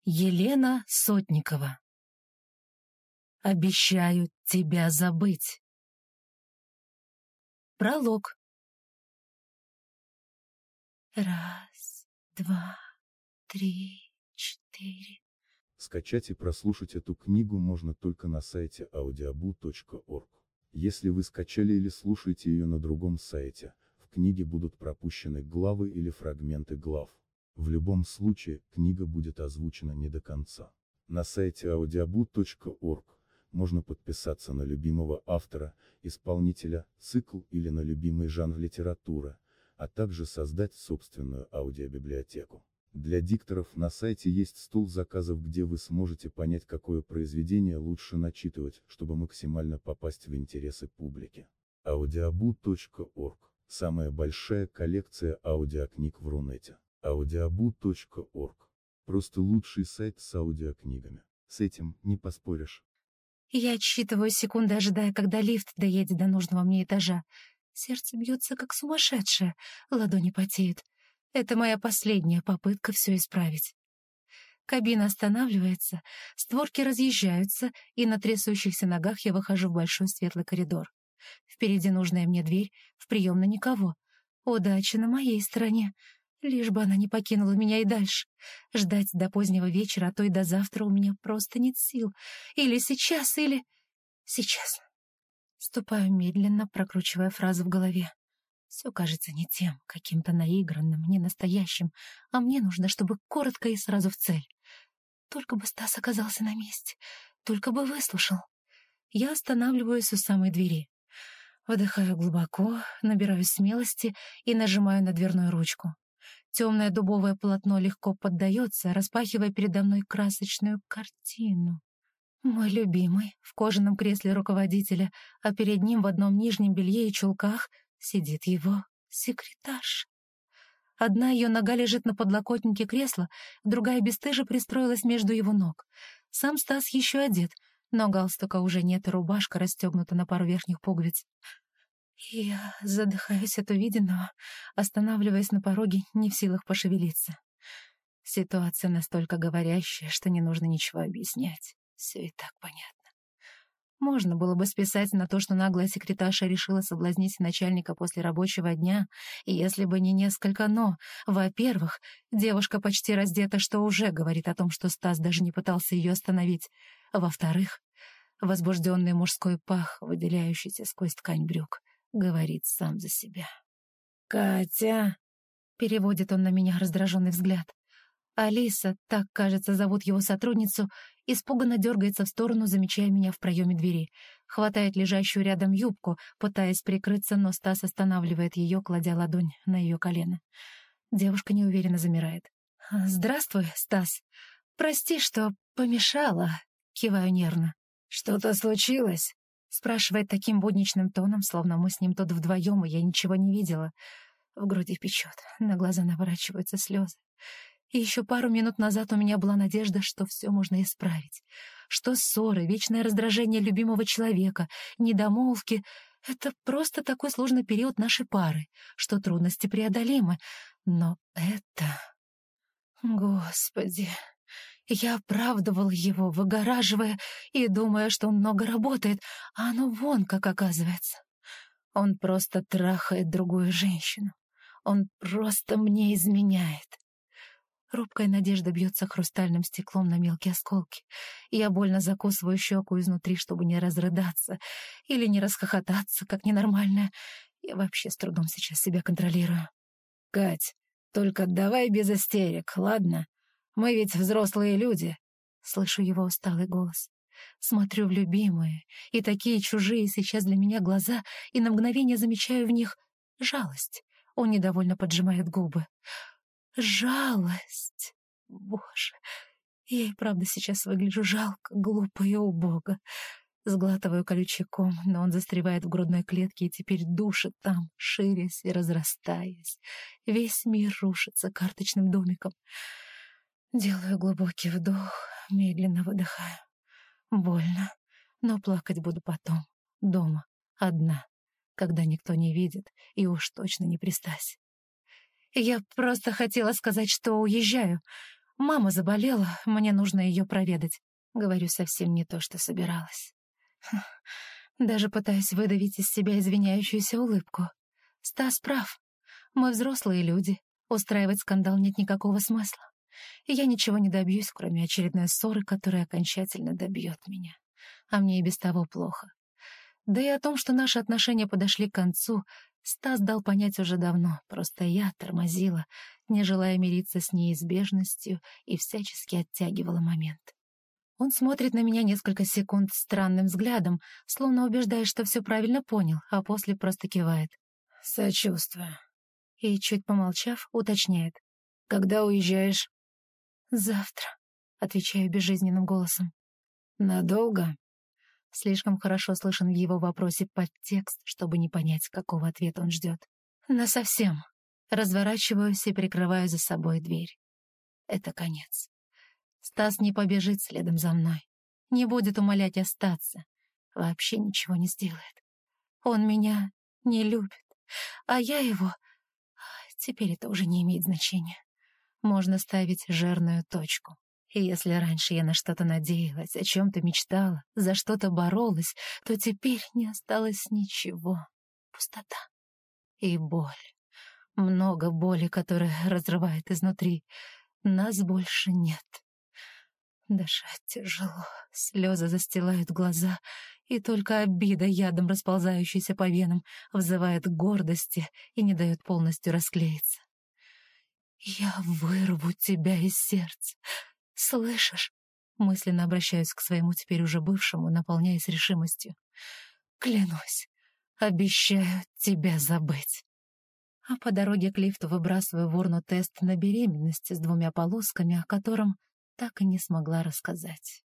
Елена Сотникова. Обещаю тебя забыть. Пролог. 1, 2, 3, 4. Скачать и прослушать эту книгу можно только на сайте audiobu.org. Если вы скачали или слушаете ее на другом сайте, в книге будут пропущены главы или фрагменты глав. В любом случае, книга будет озвучена не до конца. На сайте audiobu.org можно подписаться на любимого автора, исполнителя, цикл или на любимый жанр литературы, а также создать собственную аудиобиблиотеку. Для дикторов на сайте есть стол заказов, где вы сможете понять, какое произведение лучше начитывать, чтобы максимально попасть в интересы публики. audiobu.org – самая большая коллекция аудиокниг в Рунете. audiobu.org – просто лучший сайт с аудиокнигами. С этим не поспоришь. Я отсчитываю секунды, ожидая, когда лифт доедет до нужного мне этажа. Сердце бьется, как сумасшедшее, ладони потеют. Это моя последняя попытка все исправить. Кабина останавливается, створки разъезжаются, и на трясущихся ногах я выхожу в большой светлый коридор. Впереди нужная мне дверь, в приемной никого. Удача на моей стороне. Лишь бы она не покинула меня и дальше. Ждать до позднего вечера, а то и до завтра у меня просто нет сил. Или сейчас, или... Сейчас. Ступаю медленно, прокручивая фразу в голове. Все кажется не тем, каким-то наигранным, не настоящим, а мне нужно, чтобы коротко и сразу в цель. Только бы Стас оказался на месте, только бы выслушал. Я останавливаюсь у самой двери. Выдыхаю глубоко, набираю смелости и нажимаю на дверную ручку. Темное дубовое полотно легко поддается, распахивая передо мной красочную картину. Мой любимый в кожаном кресле руководителя, а перед ним в одном нижнем белье и чулках сидит его секретарша. Одна ее нога лежит на подлокотнике кресла, другая бесстыже пристроилась между его ног. Сам Стас еще одет, но галстука уже нет, и рубашка расстегнута на пару верхних пуговиц. Я задыхаюсь от увиденного, останавливаясь на пороге, не в силах пошевелиться. Ситуация настолько говорящая, что не нужно ничего объяснять. Все и так понятно. Можно было бы списать на то, что наглая секретарша решила соблазнить начальника после рабочего дня, и если бы не несколько «но». Во-первых, девушка почти раздета, что уже говорит о том, что Стас даже не пытался ее остановить. Во-вторых, возбужденный мужской пах, выделяющийся сквозь ткань брюк, говорит сам за себя. «Катя!» — переводит он на меня раздраженный взгляд. Алиса, так, кажется, зовут его сотрудницу, испуганно дергается в сторону, замечая меня в проеме двери. Хватает лежащую рядом юбку, пытаясь прикрыться, но Стас останавливает ее, кладя ладонь на ее колено. Девушка неуверенно замирает. «Здравствуй, Стас. Прости, что помешала», — киваю нервно. «Что-то случилось?» — спрашивает таким будничным тоном, словно мы с ним тут вдвоем, и я ничего не видела. В груди печет, на глаза наворачиваются слезы. И еще пару минут назад у меня была надежда, что все можно исправить. Что ссоры, вечное раздражение любимого человека, недомолвки — это просто такой сложный период нашей пары, что трудности преодолимы. Но это... Господи... Я оправдывал его, выгораживая и думая, что он много работает, а оно вон как оказывается. Он просто трахает другую женщину. Он просто мне изменяет. Робкая надежда бьется хрустальным стеклом на мелкие осколки. Я больно закусываю щеку изнутри, чтобы не разрыдаться или не расхохотаться, как ненормальная. Я вообще с трудом сейчас себя контролирую. «Кать, только давай без истерик, ладно? Мы ведь взрослые люди», — слышу его усталый голос. Смотрю в любимые, и такие чужие сейчас для меня глаза, и на мгновение замечаю в них жалость. Он недовольно поджимает губы. Жалость. Боже, я и правда сейчас выгляжу жалко, глупо и убого. Сглатываю колючий ком, но он застревает в грудной клетке и теперь душит там, ширясь и разрастаясь. Весь мир рушится карточным домиком. Делаю глубокий вдох, медленно выдыхаю. Больно, но плакать буду потом, дома, одна, когда никто не видит и уж точно не при Стасе. Я просто хотела сказать, что уезжаю. Мама заболела, мне нужно ее проведать. Говорю совсем не то, что собиралась. Даже пытаюсь выдавить из себя извиняющуюся улыбку. Стас прав. Мы взрослые люди. Устраивать скандал нет никакого смысла. И я ничего не добьюсь, кроме очередной ссоры, которая окончательно добьет меня. А мне и без того плохо. Да и о том, что наши отношения подошли к концу, Стас дал понять уже давно, просто я тормозила, не желая мириться с неизбежностью и всячески оттягивала момент. Он смотрит на меня несколько секунд странным взглядом, словно убеждая, что все правильно понял, а после просто кивает. «Сочувствую». И, чуть помолчав, уточняет. «Когда уезжаешь?» «Завтра», — отвечаю безжизненным голосом. «Надолго?» Слишком хорошо слышен в его вопросе подтекст, чтобы не понять, какого ответа он ждет. «Насовсем». Разворачиваюсь и прикрываю за собой дверь. Это конец. Стас не побежит следом за мной. Не будет умолять остаться. Вообще ничего не сделает. Он меня не любит. А я его... Теперь это уже не имеет значения. Можно ставить жирную точку. И если раньше я на что-то надеялась, о чем-то мечтала, за что-то боролась, то теперь не осталось ничего. Пустота. И боль. Много боли, которая разрывает изнутри. Нас больше нет. Дышать тяжело, слезы застилают глаза, и только обида, ядом расползающаяся по венам, взывает к гордости и не дает полностью расклеиться. «Я вырву тебя из сердца. Слышишь?» Мысленно обращаюсь к своему теперь уже бывшему, наполняясь решимостью. «Клянусь, обещаю тебя забыть». А по дороге к лифту выбрасываю в урну тест на беременность с 2 полосками, о котором так и не смогла рассказать.